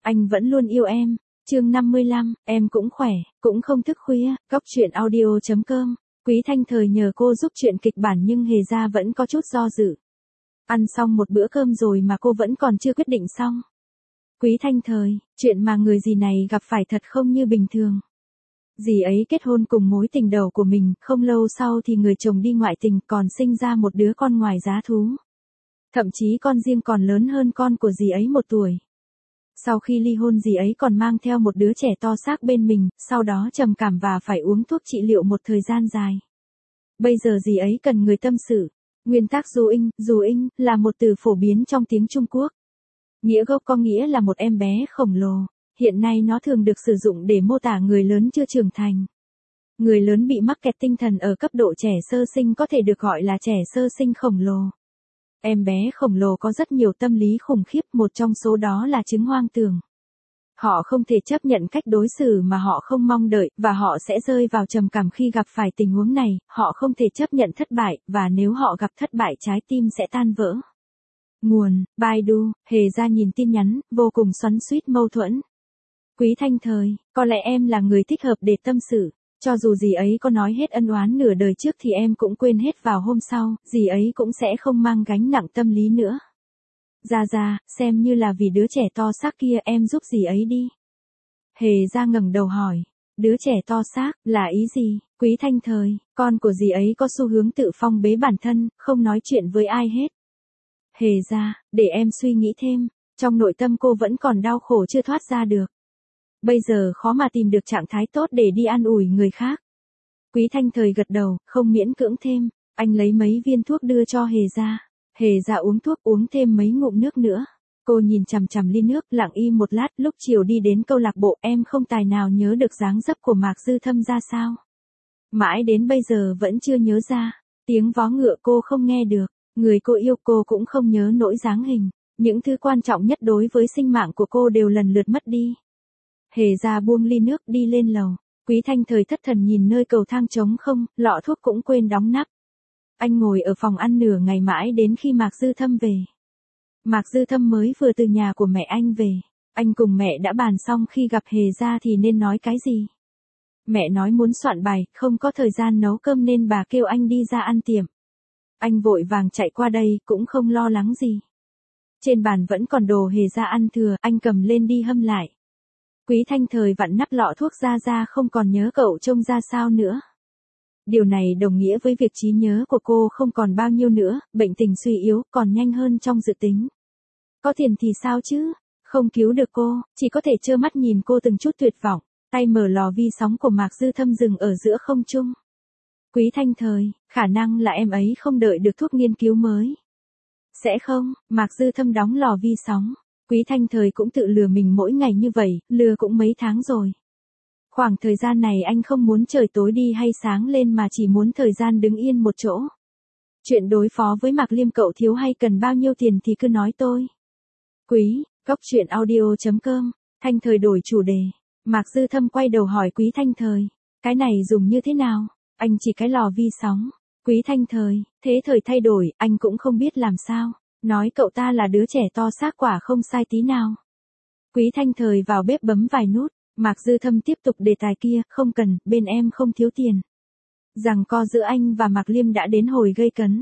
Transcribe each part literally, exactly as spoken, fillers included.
Anh vẫn luôn yêu em. Chương năm mươi lăm, em cũng khỏe, cũng không thức khuya. Góc truyện audio chấm com. Quý Thanh Thời nhờ cô giúp chuyện kịch bản nhưng Hề Gia vẫn có chút do dự. Ăn xong một bữa cơm rồi mà cô vẫn còn chưa quyết định xong. Quý Thanh Thời, chuyện mà người dì này gặp phải thật không như bình thường. Dì ấy kết hôn cùng mối tình đầu của mình, không lâu sau thì người chồng đi ngoại tình còn sinh ra một đứa con ngoài giá thú. Thậm chí con riêng còn lớn hơn con của dì ấy một tuổi. Sau khi ly hôn dì ấy còn mang theo một đứa trẻ to xác bên mình, sau đó trầm cảm và phải uống thuốc trị liệu một thời gian dài. Bây giờ dì ấy cần người tâm sự. Nguyên tắc dù inh, dù inh, là một từ phổ biến trong tiếng Trung Quốc. Nghĩa gốc có nghĩa là một em bé khổng lồ. Hiện nay nó thường được sử dụng để mô tả người lớn chưa trưởng thành. Người lớn bị mắc kẹt tinh thần ở cấp độ trẻ sơ sinh có thể được gọi là trẻ sơ sinh khổng lồ. Em bé khổng lồ có rất nhiều tâm lý khủng khiếp, một trong số đó là chứng hoang tưởng. Họ không thể chấp nhận cách đối xử mà họ không mong đợi, và họ sẽ rơi vào trầm cảm khi gặp phải tình huống này. Họ không thể chấp nhận thất bại, và nếu họ gặp thất bại trái tim sẽ tan vỡ. Nguồn, Baidu. Hề Gia nhìn tin nhắn, vô cùng xoắn xuýt mâu thuẫn. Quý Thanh Thời, có lẽ em là người thích hợp để tâm sự. Cho dù dì ấy có nói hết ân oán nửa đời trước thì em cũng quên hết vào hôm sau, dì ấy cũng sẽ không mang gánh nặng tâm lý nữa. Gia Gia, xem như là vì đứa trẻ to xác kia em giúp dì ấy đi. Hề Gia ngẩng đầu hỏi, đứa trẻ to xác, là ý gì? Quý Thanh Thời, con của dì ấy có xu hướng tự phong bế bản thân, không nói chuyện với ai hết. Hề Gia, để em suy nghĩ thêm, trong nội tâm cô vẫn còn đau khổ chưa thoát ra được. Bây giờ khó mà tìm được trạng thái tốt để đi an ủi người khác. Quý Thanh Thời gật đầu, không miễn cưỡng thêm. Anh lấy mấy viên thuốc đưa cho Hề Gia. Hề Gia uống thuốc, uống thêm mấy ngụm nước nữa. Cô nhìn chằm chằm ly nước, lặng im một lát. Lúc chiều đi đến câu lạc bộ, em không tài nào nhớ được dáng dấp của Mạc Dư Thâm ra sao. Mãi đến bây giờ vẫn chưa nhớ ra. Tiếng vó ngựa cô không nghe được. Người cô yêu cô cũng không nhớ nổi dáng hình. Những thứ quan trọng nhất đối với sinh mạng của cô đều lần lượt mất đi. Hề Gia buông ly nước đi lên lầu. Quý Thanh Thời thất thần nhìn nơi cầu thang trống không, lọ thuốc cũng quên đóng nắp. Anh ngồi ở phòng ăn nửa ngày mãi đến khi Mạc Dư Thâm về. Mạc Dư Thâm mới vừa từ nhà của mẹ anh về. Anh cùng mẹ đã bàn xong khi gặp Hề Gia thì nên nói cái gì. Mẹ nói muốn soạn bài, không có thời gian nấu cơm nên bà kêu anh đi ra ăn tiệm. Anh vội vàng chạy qua đây, cũng không lo lắng gì. Trên bàn vẫn còn đồ Hề Gia ăn thừa, anh cầm lên đi hâm lại. Quý Thanh Thời vặn nắp lọ thuốc ra ra không còn nhớ cậu trông ra sao nữa. Điều này đồng nghĩa với việc trí nhớ của cô không còn bao nhiêu nữa, bệnh tình suy yếu, còn nhanh hơn trong dự tính. Có tiền thì sao chứ, không cứu được cô, chỉ có thể trơ mắt nhìn cô từng chút tuyệt vọng, tay mở lò vi sóng của Mạc Dư Thâm dừng ở giữa không trung. Quý Thanh Thời, khả năng là em ấy không đợi được thuốc nghiên cứu mới. Sẽ không, Mạc Dư Thâm đóng lò vi sóng. Quý Thanh Thời cũng tự lừa mình mỗi ngày như vậy, lừa cũng mấy tháng rồi. Khoảng thời gian này anh không muốn trời tối đi hay sáng lên mà chỉ muốn thời gian đứng yên một chỗ. Chuyện đối phó với Mạc Liêm cậu thiếu hay cần bao nhiêu tiền thì cứ nói tôi. Quý, góc truyện audio chấm com. Thanh Thời đổi chủ đề. Mạc Dư Thâm quay đầu hỏi Quý Thanh Thời. Cái này dùng như thế nào? Anh chỉ cái lò vi sóng. Quý Thanh Thời, thế thời thay đổi, anh cũng không biết làm sao. Nói cậu ta là đứa trẻ to xác quả không sai tí nào. Quý Thanh Thời vào bếp bấm vài nút. Mạc Dư Thâm tiếp tục đề tài kia, không cần, bên em không thiếu tiền. Giằng co giữa anh và Mạc Liêm đã đến hồi gây cấn.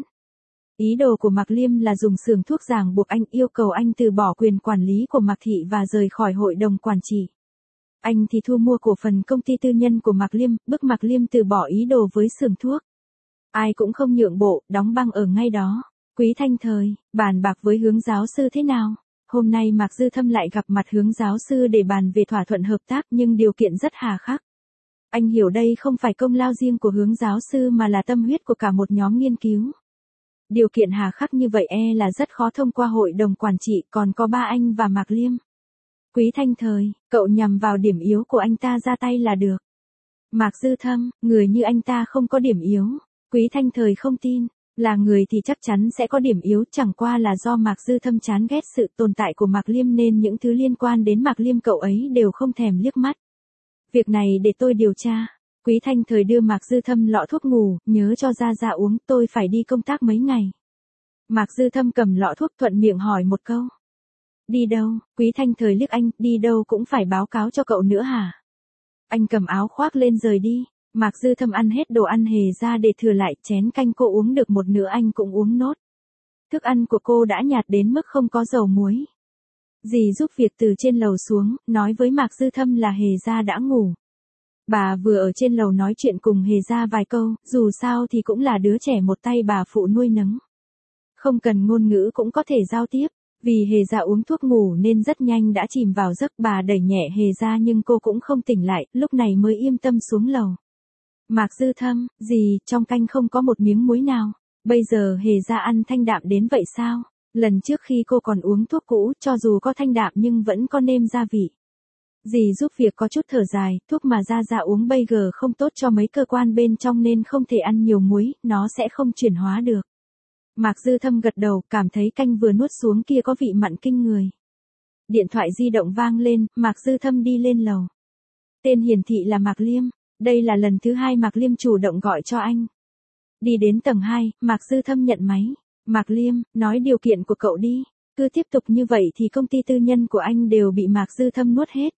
Ý đồ của Mạc Liêm là dùng xưởng thuốc ràng buộc anh, yêu cầu anh từ bỏ quyền quản lý của Mạc Thị và rời khỏi hội đồng quản trị. Anh thì thu mua cổ phần công ty tư nhân của Mạc Liêm, bức Mạc Liêm từ bỏ ý đồ với xưởng thuốc. Ai cũng không nhượng bộ, đóng băng ở ngay đó. Quý Thanh Thời, bàn bạc với Hướng giáo sư thế nào? Hôm nay Mạc Dư Thâm lại gặp mặt Hướng giáo sư để bàn về thỏa thuận hợp tác nhưng điều kiện rất hà khắc. Anh hiểu đây không phải công lao riêng của Hướng giáo sư mà là tâm huyết của cả một nhóm nghiên cứu. Điều kiện hà khắc như vậy e là rất khó thông qua hội đồng quản trị, còn có ba anh và Mạc Liêm. Quý Thanh Thời, cậu nhằm vào điểm yếu của anh ta ra tay là được. Mạc Dư Thâm, người như anh ta không có điểm yếu. Quý Thanh Thời không tin. Là người thì chắc chắn sẽ có điểm yếu, chẳng qua là do Mạc Dư Thâm chán ghét sự tồn tại của Mạc Liêm nên những thứ liên quan đến Mạc Liêm cậu ấy đều không thèm liếc mắt. Việc này để tôi điều tra. Quý Thanh Thời đưa Mạc Dư Thâm lọ thuốc ngủ, nhớ cho Gia Gia uống, tôi phải đi công tác mấy ngày. Mạc Dư Thâm cầm lọ thuốc thuận miệng hỏi một câu. Đi đâu? Quý Thanh Thời liếc anh, đi đâu cũng phải báo cáo cho cậu nữa hả? Anh cầm áo khoác lên rời đi. Mạc Dư Thâm ăn hết đồ ăn Hề ra để thừa lại, chén canh cô uống được một nửa anh cũng uống nốt. Thức ăn của cô đã nhạt đến mức không có dầu muối. Dì giúp việc từ trên lầu xuống, nói với Mạc Dư Thâm là Hề ra đã ngủ. Bà vừa ở trên lầu nói chuyện cùng Hề ra vài câu, dù sao thì cũng là đứa trẻ một tay bà phụ nuôi nấng. Không cần ngôn ngữ cũng có thể giao tiếp, vì Hề ra uống thuốc ngủ nên rất nhanh đã chìm vào giấc. Bà đẩy nhẹ Hề ra nhưng cô cũng không tỉnh lại, lúc này mới yên tâm xuống lầu. Mạc Dư Thâm, gì, trong canh không có một miếng muối nào, bây giờ Hề ra ăn thanh đạm đến vậy sao? Lần trước khi cô còn uống thuốc cũ, cho dù có thanh đạm nhưng vẫn có nêm gia vị. Dì giúp việc có chút thở dài, thuốc mà Gia Gia uống bây giờ không tốt cho mấy cơ quan bên trong nên không thể ăn nhiều muối, nó sẽ không chuyển hóa được. Mạc Dư Thâm gật đầu, cảm thấy canh vừa nuốt xuống kia có vị mặn kinh người. Điện thoại di động vang lên, Mạc Dư Thâm đi lên lầu. Tên hiển thị là Mạc Liêm, đây là lần thứ hai Mạc Liêm chủ động gọi cho anh. Đi đến tầng hai, Mạc Dư Thâm nhận máy. Mạc Liêm, nói điều kiện của cậu đi, cứ tiếp tục như vậy thì công ty tư nhân của anh đều bị Mạc Dư Thâm nuốt hết.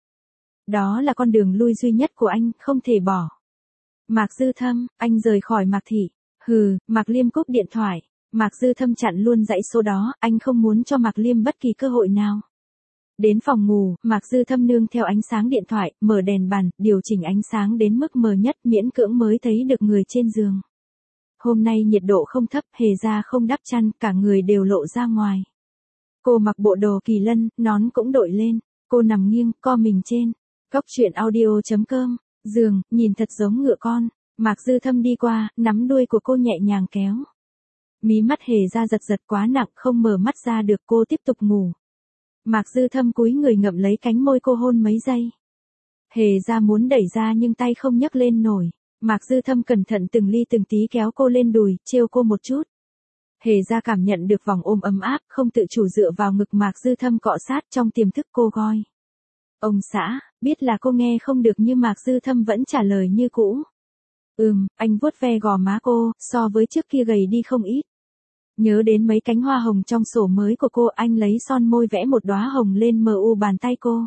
Đó là con đường lui duy nhất của anh, không thể bỏ. Mạc Dư Thâm, anh rời khỏi Mạc Thị. Hừ, Mạc Liêm cúp điện thoại. Mạc Dư Thâm chặn luôn dãy số đó, anh không muốn cho Mạc Liêm bất kỳ cơ hội nào. Đến phòng ngủ, Mạc Dư Thâm nương theo ánh sáng điện thoại, mở đèn bàn, điều chỉnh ánh sáng đến mức mờ nhất, miễn cưỡng mới thấy được người trên giường. Hôm nay nhiệt độ không thấp, Hề ra không đắp chăn, cả người đều lộ ra ngoài. Cô mặc bộ đồ kỳ lân, nón cũng đội lên, cô nằm nghiêng, co mình trên. Cóc truyện audio chấm com, giường, nhìn thật giống ngựa con. Mạc Dư Thâm đi qua, nắm đuôi của cô nhẹ nhàng kéo. Mí mắt Hề ra giật giật quá nặng, không mở mắt ra được, cô tiếp tục ngủ. Mạc Dư Thâm cúi người ngậm lấy cánh môi cô hôn mấy giây. Hề ra muốn đẩy ra nhưng tay không nhấc lên nổi. Mạc Dư Thâm cẩn thận từng ly từng tí kéo cô lên đùi, trêu cô một chút. Hề ra cảm nhận được vòng ôm ấm áp, không tự chủ dựa vào ngực Mạc Dư Thâm cọ sát, trong tiềm thức cô gọi. Ông xã, biết là cô nghe không được nhưng Mạc Dư Thâm vẫn trả lời như cũ. Ừm, anh vuốt ve gò má cô, so với trước kia gầy đi không ít. Nhớ đến mấy cánh hoa hồng trong sổ mới của cô, anh lấy son môi vẽ một đóa hồng lên mờ u bàn tay cô.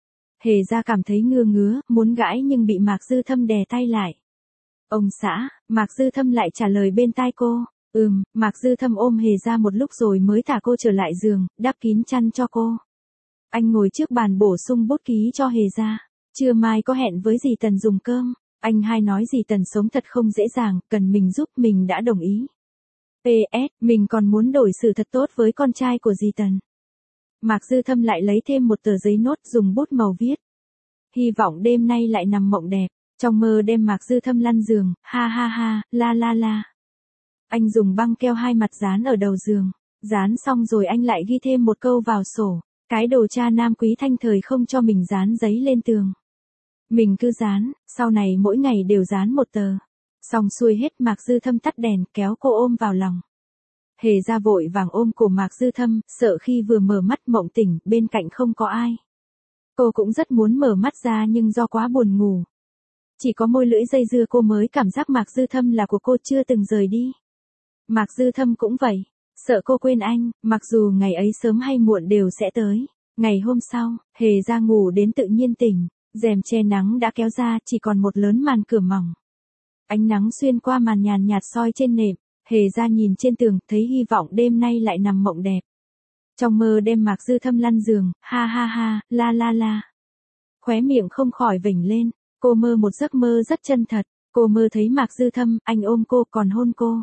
Hề ra cảm thấy ngứa ngứa, muốn gãi nhưng bị Mạc Dư Thâm đè tay lại. Ông xã, Mạc Dư Thâm lại trả lời bên tai cô. Ừm, Mạc Dư Thâm ôm Hề ra một lúc rồi mới thả cô trở lại giường, đắp kín chăn cho cô. Anh ngồi trước bàn bổ sung bút ký cho Hề ra. Trưa mai có hẹn với dì Tần dùng cơm. Anh hai nói dì Tần sống thật không dễ dàng, cần mình giúp, mình đã đồng ý. pê ét, mình còn muốn đổi xử thật tốt với con trai của dì Tần. Mạc Dư Thâm lại lấy thêm một tờ giấy nốt, dùng bút màu viết. Hy vọng đêm nay lại nằm mộng đẹp. Trong mơ đem Mạc Dư Thâm lăn giường, ha ha ha, la la la. Anh dùng băng keo hai mặt dán ở đầu giường. Dán xong rồi anh lại ghi thêm một câu vào sổ. Cái đồ cha nam Quý Thanh Thời không cho mình dán giấy lên tường. Mình cứ dán, sau này mỗi ngày đều dán một tờ. Xong xuôi hết, Mạc Dư Thâm tắt đèn, kéo cô ôm vào lòng. Hề ra vội vàng ôm cổ Mạc Dư Thâm, sợ khi vừa mở mắt mộng tỉnh, bên cạnh không có ai. Cô cũng rất muốn mở mắt ra nhưng do quá buồn ngủ. Chỉ có môi lưỡi dây dưa cô mới cảm giác Mạc Dư Thâm là của cô, chưa từng rời đi. Mạc Dư Thâm cũng vậy, sợ cô quên anh, mặc dù ngày ấy sớm hay muộn đều sẽ tới. Ngày hôm sau, Hề ra ngủ đến tự nhiên tỉnh, rèm che nắng đã kéo ra, chỉ còn một lớn màn cửa mỏng. Ánh nắng xuyên qua màn nhàn nhạt soi trên nệm, Hề ra nhìn trên tường, thấy hy vọng đêm nay lại nằm mộng đẹp. Trong mơ đem Mạc Dư Thâm lăn giường, ha ha ha, la la la. Khóe miệng không khỏi vểnh lên, cô mơ một giấc mơ rất chân thật, cô mơ thấy Mạc Dư Thâm, anh ôm cô còn hôn cô.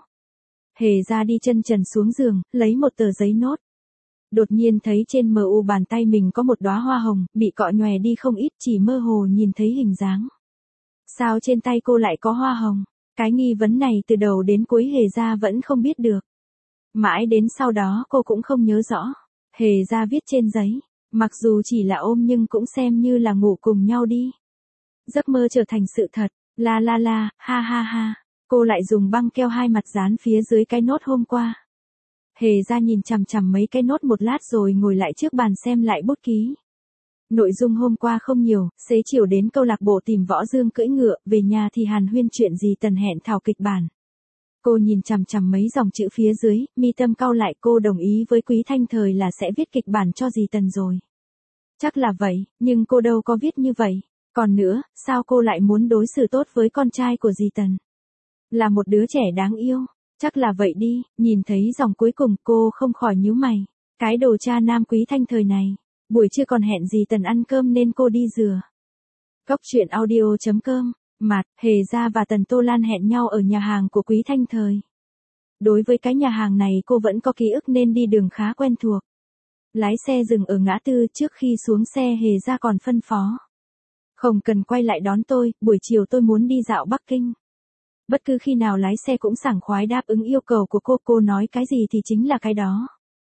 Hề ra đi chân trần xuống giường, lấy một tờ giấy nốt. Đột nhiên thấy trên mờ u bàn tay mình có một đóa hoa hồng, bị cọ nhòe đi không ít, chỉ mơ hồ nhìn thấy hình dáng. Sao trên tay cô lại có hoa hồng? Cái nghi vấn này từ đầu đến cuối Hề ra vẫn không biết được. Mãi đến sau đó cô cũng không nhớ rõ. Hề ra viết trên giấy, mặc dù chỉ là ôm nhưng cũng xem như là ngủ cùng nhau đi. Giấc mơ trở thành sự thật, la la la, ha ha ha. Cô lại dùng băng keo hai mặt dán phía dưới cái nốt hôm qua. Hề ra nhìn chằm chằm mấy cái nốt một lát rồi ngồi lại trước bàn xem lại bút ký. Nội dung hôm qua không nhiều, xế chiều đến câu lạc bộ tìm Võ Dương cưỡi ngựa, về nhà thì hàn huyên chuyện gì Tần hẹn thảo kịch bản. Cô nhìn chằm chằm mấy dòng chữ phía dưới, mi tâm cau lại, cô đồng ý với Quý Thanh Thời là sẽ viết kịch bản cho dì Tần rồi. Chắc là vậy, nhưng cô đâu có viết như vậy. Còn nữa, sao cô lại muốn đối xử tốt với con trai của dì Tần? Là một đứa trẻ đáng yêu. Chắc là vậy đi, nhìn thấy dòng cuối cùng cô không khỏi nhíu mày. Cái đồ cha nam Quý Thanh Thời này. Buổi trưa còn hẹn dì Tần ăn cơm nên cô đi rửa. Cốc truyện audio chấm com. Mạt, Hề Gia và Tần Tô Lan hẹn nhau ở nhà hàng của Quý Thanh Thời. Đối với cái nhà hàng này cô vẫn có ký ức nên đi đường khá quen thuộc. Lái xe dừng ở ngã tư, trước khi xuống xe Hề Gia còn phân phó. Không cần quay lại đón tôi, buổi chiều tôi muốn đi dạo Bắc Kinh. Bất cứ khi nào lái xe cũng sảng khoái đáp ứng yêu cầu của cô, cô nói cái gì thì chính là cái đó.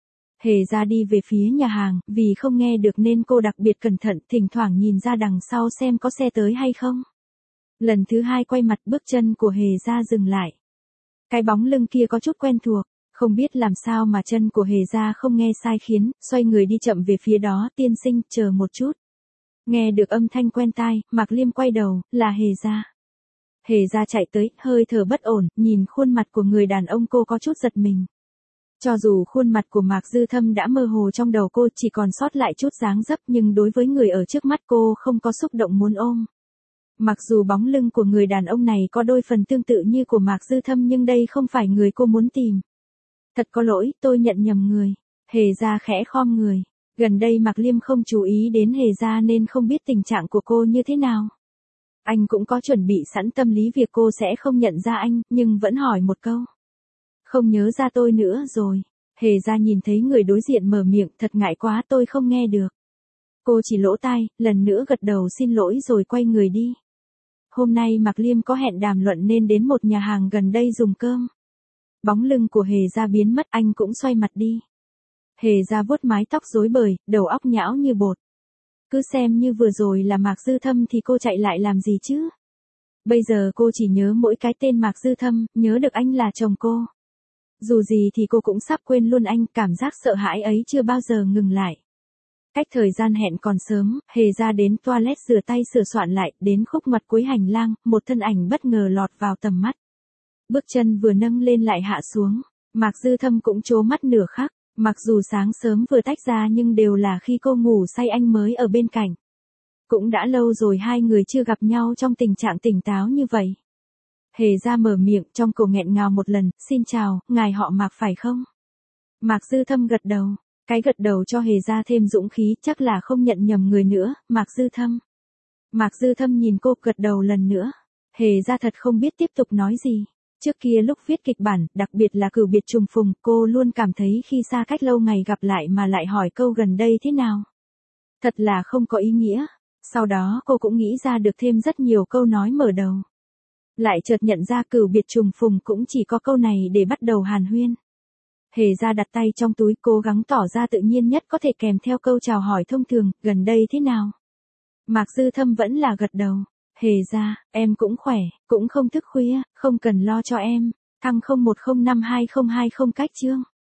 Hề Gia đi về phía nhà hàng, vì không nghe được nên cô đặc biệt cẩn thận, thỉnh thoảng nhìn ra đằng sau xem có xe tới hay không. Lần thứ hai quay mặt, bước chân của Hề Gia dừng lại. Cái bóng lưng kia có chút quen thuộc, không biết làm sao mà chân của Hề Gia không nghe sai khiến, xoay người đi chậm về phía đó. Tiên sinh, chờ một chút. Nghe được âm thanh quen tai, Mạc Liêm quay đầu, là Hề Gia. Hề Gia chạy tới, hơi thở bất ổn, nhìn khuôn mặt của người đàn ông cô có chút giật mình. Cho dù khuôn mặt của Mạc Dư Thâm đã mơ hồ trong đầu cô, chỉ còn sót lại chút dáng dấp, nhưng đối với người ở trước mắt cô không có xúc động muốn ôm. Mặc dù bóng lưng của người đàn ông này có đôi phần tương tự như của Mạc Dư Thâm nhưng đây không phải người cô muốn tìm. Thật có lỗi, tôi nhận nhầm người. Hề Gia khẽ khom người. Gần đây Mạc Liêm không chú ý đến Hề Gia nên không biết tình trạng của cô như thế nào. Anh cũng có chuẩn bị sẵn tâm lý việc cô sẽ không nhận ra anh, nhưng vẫn hỏi một câu. Không nhớ ra tôi nữa rồi. Hề Gia nhìn thấy người đối diện mở miệng, thật ngại quá, tôi không nghe được. Cô chỉ lỗ tai, lần nữa gật đầu xin lỗi rồi quay người đi. Hôm nay Mạc Liêm có hẹn đàm luận nên đến một nhà hàng gần đây dùng cơm. Bóng lưng của Hề Gia biến mất, anh cũng xoay mặt đi. Hề Gia vuốt mái tóc rối bời, đầu óc nhão như bột. Cứ xem như vừa rồi là Mạc Dư Thâm thì cô chạy lại làm gì chứ? Bây giờ cô chỉ nhớ mỗi cái tên Mạc Dư Thâm, nhớ được anh là chồng cô. Dù gì thì cô cũng sắp quên luôn anh, cảm giác sợ hãi ấy chưa bao giờ ngừng lại. Cách thời gian hẹn còn sớm, Hề Gia đến toilet rửa tay sửa soạn lại, đến khúc ngoặt cuối hành lang, một thân ảnh bất ngờ lọt vào tầm mắt. Bước chân vừa nâng lên lại hạ xuống, Mạc Dư Thâm cũng trố mắt nửa khắc, mặc dù sáng sớm vừa tách ra nhưng đều là khi cô ngủ say anh mới ở bên cạnh. Cũng đã lâu rồi hai người chưa gặp nhau trong tình trạng tỉnh táo như vậy. Hề Gia mở miệng, trong cổ nghẹn ngào một lần, xin chào, ngài họ Mạc phải không? Mạc Dư Thâm gật đầu. Cái gật đầu cho Hề Gia thêm dũng khí, chắc là không nhận nhầm người nữa, Mạc Dư Thâm. Mạc Dư Thâm nhìn cô gật đầu lần nữa. Hề Gia thật không biết tiếp tục nói gì. Trước kia lúc viết kịch bản, đặc biệt là cửu biệt trùng phùng, cô luôn cảm thấy khi xa cách lâu ngày gặp lại mà lại hỏi câu gần đây thế nào. Thật là không có ý nghĩa. Sau đó cô cũng nghĩ ra được thêm rất nhiều câu nói mở đầu. Lại chợt nhận ra cửu biệt trùng phùng cũng chỉ có câu này để bắt đầu hàn huyên. Hề Gia đặt tay trong túi, cố gắng tỏ ra tự nhiên nhất có thể kèm theo câu chào hỏi thông thường, gần đây thế nào? Mạc Dư Thâm vẫn là gật đầu. Hề Gia, em cũng khỏe, cũng không thức khuya, không cần lo cho em. Thăng không một không năm hai không hai không cách chương.